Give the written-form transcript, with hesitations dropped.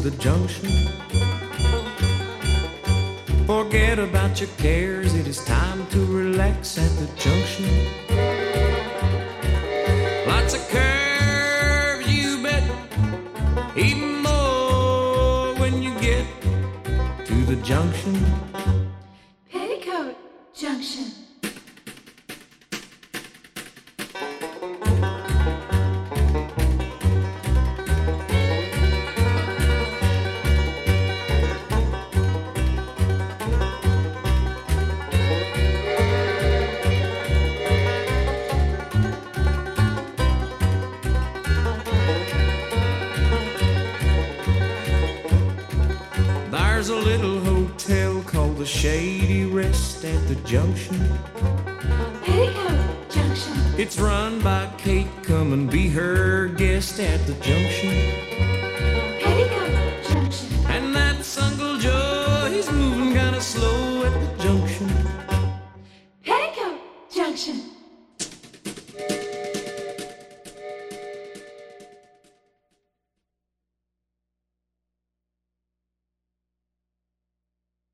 the junction. Forget about your cares, it is time to relax at the junction. Lots of curves, you bet, even more when you get to the junction. Petticoat Junction. There's a little hotel called the Shady Rest at the junction. Petticoat Junction. It's run by Kate, come and be her guest at the junction. Petticoat Junction. And that's Uncle Joe